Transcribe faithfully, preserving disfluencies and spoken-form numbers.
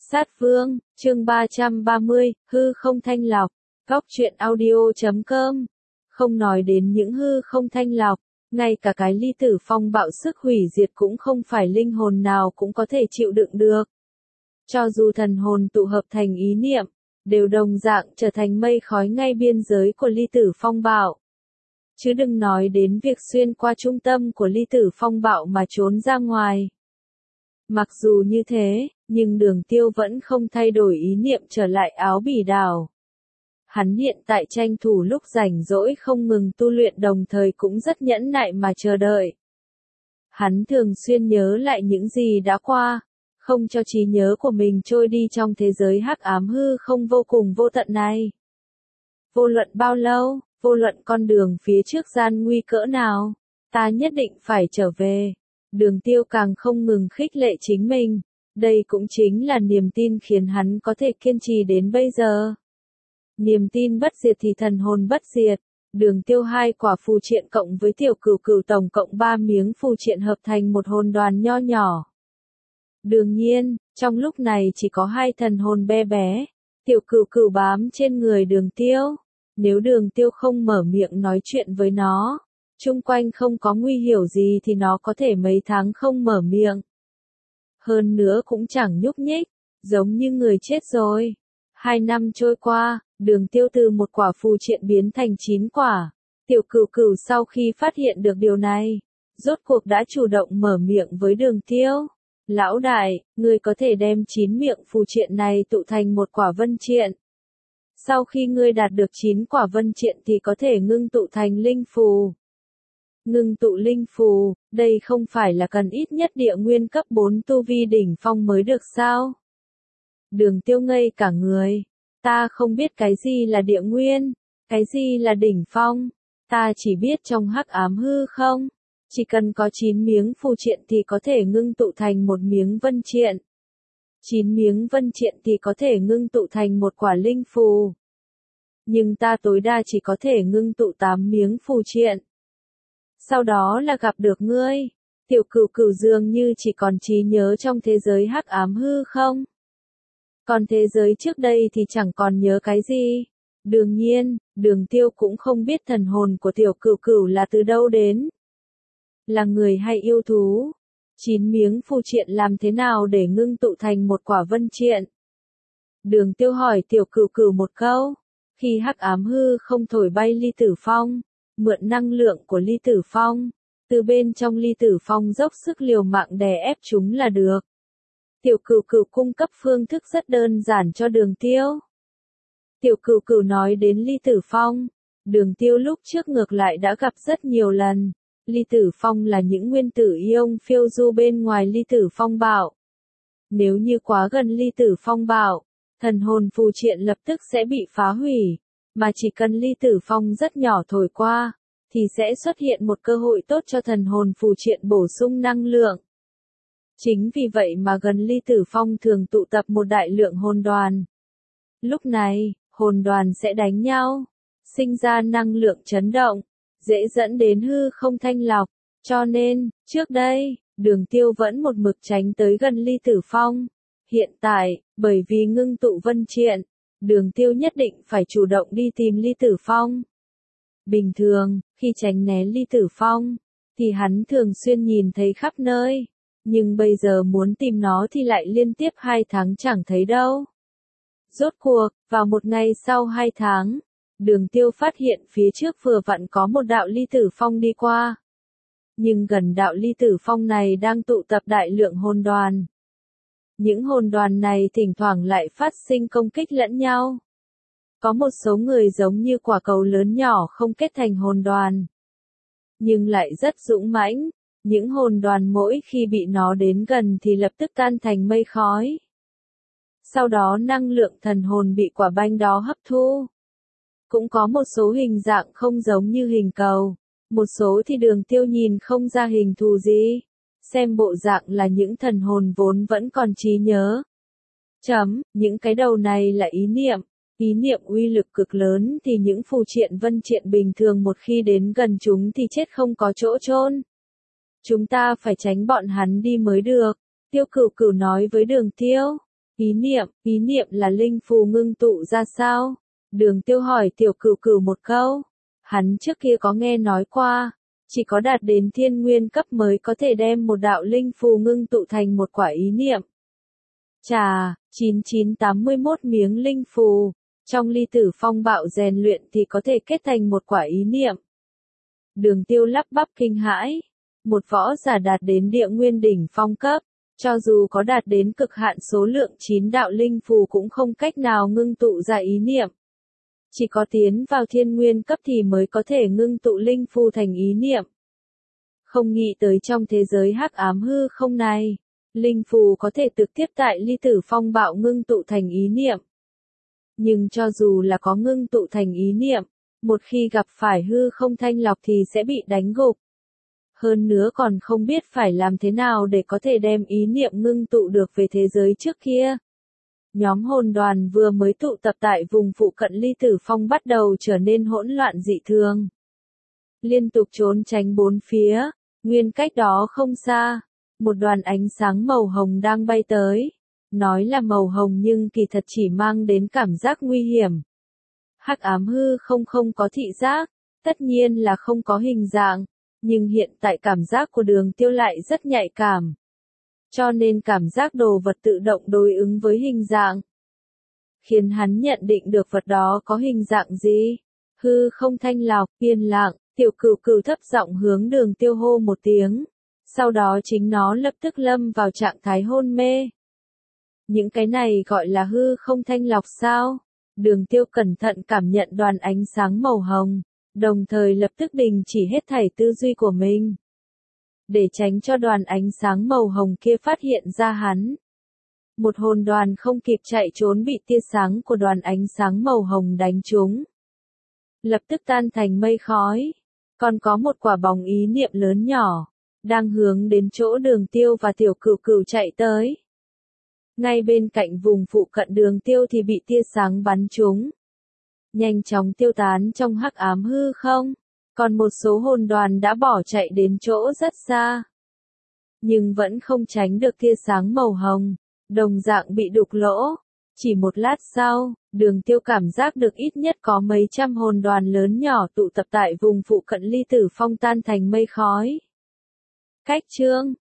Sát Vương, chương ba trăm ba mươi, hư không thanh lọc, góc truyện audio chấm com. Không nói đến những hư không thanh lọc, ngay cả cái ly tử phong bạo sức hủy diệt cũng không phải linh hồn nào cũng có thể chịu đựng được. Cho dù thần hồn tụ hợp thành ý niệm, đều đồng dạng trở thành mây khói ngay biên giới của ly tử phong bạo. Chứ đừng nói đến việc xuyên qua trung tâm của ly tử phong bạo mà trốn ra ngoài. Mặc dù như thế, nhưng Đường Tiêu vẫn không thay đổi ý niệm trở lại Áo Bỉ đảo. Hắn hiện tại tranh thủ lúc rảnh rỗi không ngừng tu luyện, đồng thời cũng rất nhẫn nại mà chờ đợi. Hắn thường xuyên nhớ lại những gì đã qua, không cho trí nhớ của mình trôi đi trong thế giới hắc ám hư không vô cùng vô tận này. Vô luận bao lâu, vô luận con đường phía trước gian nguy cỡ nào, ta nhất định phải trở về. Đường Tiêu càng không ngừng khích lệ chính mình, đây cũng chính là niềm tin khiến hắn có thể kiên trì đến bây giờ. Niềm tin bất diệt thì thần hồn bất diệt. Đường Tiêu hai quả phù triện cộng với tiểu cửu cửu tổng cộng ba miếng phù triện hợp thành một hồn đoàn nho nhỏ. Đương nhiên, trong lúc này chỉ có hai thần hồn bé bé, tiểu cửu cửu bám trên người Đường Tiêu. Nếu Đường Tiêu không mở miệng nói chuyện với nó, chung quanh không có nguy hiểm gì thì nó có thể mấy tháng không mở miệng. Hơn nữa cũng chẳng nhúc nhích, giống như người chết rồi. Hai năm trôi qua, Đường Tiêu từ một quả phù triện biến thành chín quả. Tiểu cửu cửu sau khi phát hiện được điều này, rốt cuộc đã chủ động mở miệng với Đường Tiêu. Lão đại, ngươi có thể đem chín miệng phù triện này tụ thành một quả vân triện. Sau khi ngươi đạt được chín quả vân triện thì có thể ngưng tụ thành linh phù. Ngưng tụ linh phù, đây không phải là cần ít nhất địa nguyên cấp bốn tu vi đỉnh phong mới được sao? Đường Tiêu ngây cả người. Ta không biết cái gì là địa nguyên, cái gì là đỉnh phong. Ta chỉ biết trong hắc ám hư không, chỉ cần có chín miếng phù triện thì có thể ngưng tụ thành một miếng vân triện. chín miếng vân triện thì có thể ngưng tụ thành một quả linh phù. Nhưng ta tối đa chỉ có thể ngưng tụ tám miếng phù triện. Sau đó là gặp được ngươi, tiểu cửu cửu dường như chỉ còn trí nhớ trong thế giới hắc ám hư không. Còn thế giới trước đây thì chẳng còn nhớ cái gì. Đương nhiên, Đường Tiêu cũng không biết thần hồn của tiểu cửu cửu là từ đâu đến. Là người hay yêu thú? Chín miếng phù triện làm thế nào để ngưng tụ thành một quả vân triện? Đường Tiêu hỏi tiểu cửu cửu một câu. Khi hắc ám hư không thổi bay ly tử phong, mượn năng lượng của ly tử phong, từ bên trong ly tử phong dốc sức liều mạng đè ép chúng là được. Tiểu cửu cửu cung cấp phương thức rất đơn giản cho Đường Tiêu. Tiểu cửu cửu nói đến ly tử phong, Đường Tiêu lúc trước ngược lại đã gặp rất nhiều lần. Ly tử phong là những nguyên tử ion phiêu du bên ngoài ly tử phong bạo. Nếu như quá gần ly tử phong bạo, thần hồn phù triện lập tức sẽ bị phá hủy, mà chỉ cần ly tử phong rất nhỏ thổi qua, thì sẽ xuất hiện một cơ hội tốt cho thần hồn phù triện bổ sung năng lượng. Chính vì vậy mà gần ly tử phong thường tụ tập một đại lượng hồn đoàn. Lúc này, hồn đoàn sẽ đánh nhau, sinh ra năng lượng chấn động, dễ dẫn đến hư không thanh lọc. Cho nên, trước đây, Đường Tiêu vẫn một mực tránh tới gần ly tử phong. Hiện tại, bởi vì ngưng tụ vân triện, Đường Tiêu nhất định phải chủ động đi tìm ly tử phong. Bình thường, khi tránh né ly tử phong, thì hắn thường xuyên nhìn thấy khắp nơi. Nhưng bây giờ muốn tìm nó thì lại liên tiếp hai tháng chẳng thấy đâu. Rốt cuộc, vào một ngày sau hai tháng, Đường Tiêu phát hiện phía trước vừa vặn có một đạo ly tử phong đi qua. Nhưng gần đạo ly tử phong này đang tụ tập đại lượng hồn đoàn. Những hồn đoàn này thỉnh thoảng lại phát sinh công kích lẫn nhau. Có một số người giống như quả cầu lớn nhỏ không kết thành hồn đoàn, nhưng lại rất dũng mãnh. Những hồn đoàn mỗi khi bị nó đến gần thì lập tức tan thành mây khói. Sau đó năng lượng thần hồn bị quả banh đó hấp thu. Cũng có một số hình dạng không giống như hình cầu, một số thì Đường Tiêu nhìn không ra hình thù gì. Xem bộ dạng là những thần hồn vốn vẫn còn trí nhớ. Chấm, những cái đầu này là ý niệm. Ý niệm uy lực cực lớn thì những phù triện vân triện bình thường một khi đến gần chúng thì chết không có chỗ chôn. Chúng ta phải tránh bọn hắn đi mới được. Tiêu cửu cửu nói với Đường Tiêu. Ý niệm, ý niệm là linh phù ngưng tụ ra sao? Đường Tiêu hỏi Tiểu Cửu Cửu một câu. Hắn trước kia có nghe nói qua, chỉ có đạt đến thiên nguyên cấp mới có thể đem một đạo linh phù ngưng tụ thành một quả ý niệm. Chà, chín nghìn chín trăm tám mươi mốt miếng linh phù, trong ly tử phong bạo rèn luyện thì có thể kết thành một quả ý niệm. Đường Tiêu lắp bắp kinh hãi, một võ giả đạt đến địa nguyên đỉnh phong cấp, cho dù có đạt đến cực hạn số lượng chín đạo linh phù cũng không cách nào ngưng tụ ra ý niệm. Chỉ có tiến vào thiên nguyên cấp thì mới có thể ngưng tụ linh phù thành ý niệm. Không nghĩ tới trong thế giới hắc ám hư không này, linh phù có thể trực tiếp tại ly tử phong bạo ngưng tụ thành ý niệm. Nhưng cho dù là có ngưng tụ thành ý niệm, một khi gặp phải hư không thanh lọc thì sẽ bị đánh gục. Hơn nữa còn không biết phải làm thế nào để có thể đem ý niệm ngưng tụ được về thế giới trước kia. Nhóm hồn đoàn vừa mới tụ tập tại vùng phụ cận ly tử phong bắt đầu trở nên hỗn loạn dị thường. Liên tục trốn tránh bốn phía, nguyên cách đó không xa, một đoàn ánh sáng màu hồng đang bay tới. Nói là màu hồng nhưng kỳ thật chỉ mang đến cảm giác nguy hiểm. Hắc ám hư không không có thị giác, tất nhiên là không có hình dạng, nhưng hiện tại cảm giác của Đường Tiêu lại rất nhạy cảm. Cho nên cảm giác đồ vật tự động đối ứng với hình dạng. Khiến hắn nhận định được vật đó có hình dạng gì. Hư không thanh lọc, yên lặng, Tiểu Cửu Cửu thấp giọng hướng Đường Tiêu hô một tiếng. Sau đó chính nó lập tức lâm vào trạng thái hôn mê. Những cái này gọi là hư không thanh lọc sao? Đường Tiêu cẩn thận cảm nhận đoàn ánh sáng màu hồng, đồng thời lập tức đình chỉ hết thảy tư duy của mình. Để tránh cho đoàn ánh sáng màu hồng kia phát hiện ra hắn. Một hồn đoàn không kịp chạy trốn bị tia sáng của đoàn ánh sáng màu hồng đánh trúng. Lập tức tan thành mây khói. Còn có một quả bóng ý niệm lớn nhỏ, đang hướng đến chỗ Đường Tiêu và Tiểu Cửu Cửu chạy tới. Ngay bên cạnh vùng phụ cận Đường Tiêu thì bị tia sáng bắn trúng. Nhanh chóng tiêu tán trong hắc ám hư không. Còn một số hồn đoàn đã bỏ chạy đến chỗ rất xa. Nhưng vẫn không tránh được tia sáng màu hồng, đồng dạng bị đục lỗ. Chỉ một lát sau, Đường Tiêu cảm giác được ít nhất có mấy trăm hồn đoàn lớn nhỏ tụ tập tại vùng phụ cận ly tử phong tan thành mây khói. Cách chương